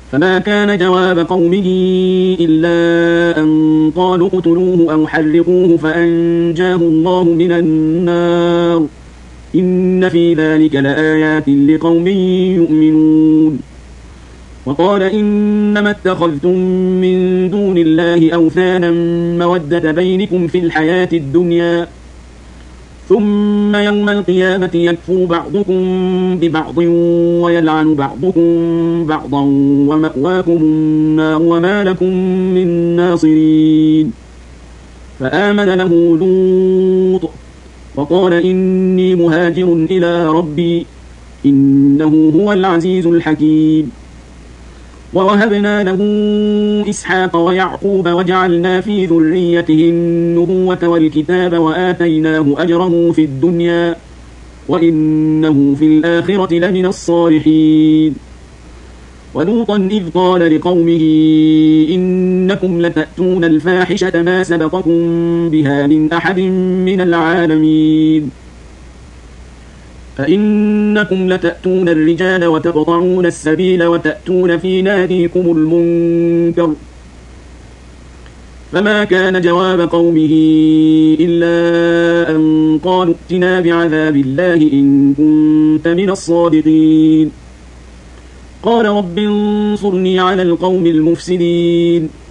فما كان جواب قومه إلا أن قالوا اقتلوه أو حرقوه فأنجاه الله من النار إن في ذلك لآيات لقوم يؤمنون. وقال إنما اتخذتم من دون الله أوثانا مودة بينكم في الحياة الدنيا ثم يوم القيامة يكفر بعضكم ببعض ويلعن بعضكم بعضا ومأواكم النار وما لكم من ناصرين. فآمن له لوط وقال إني مهاجر إلى ربي إنه هو العزيز الحكيم. ووهبنا له إسحاق ويعقوب وجعلنا في ذريته النبوة والكتاب وآتيناه أجره في الدنيا وإنه في الآخرة لمن الصالحين. ولوطا إذ قال لقومه إنكم لتأتون الفاحشة ما سبقكم بها من أحد من العالمين فإنكم لتأتون الرجال وتقطعون السبيل وتأتون في ناديكم المنكر. فما كان جواب قومه إلا أن قالوا ائتنا بعذاب الله إن كنت من الصادقين. قال رب انصرني على القوم المفسدين.